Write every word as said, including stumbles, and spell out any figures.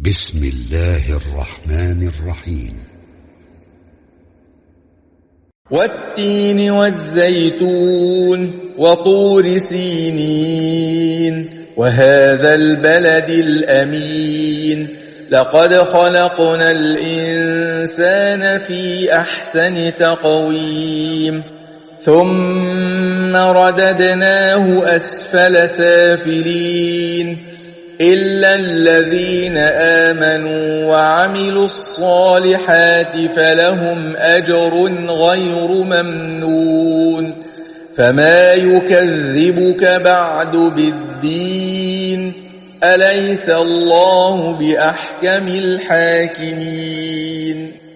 بسم الله الرحمن الرحيم. والتين والزيتون وطور سينين وهذا البلد الأمين لقد خلقنا الإنسان في أحسن تقويم ثم رددناه أسفل سافلين إلا الذين آمنوا وعملوا الصالحات فلهم أجر غير ممنون فما يكذبك بعد بالدين أليس الله بأحكم الحاكمين.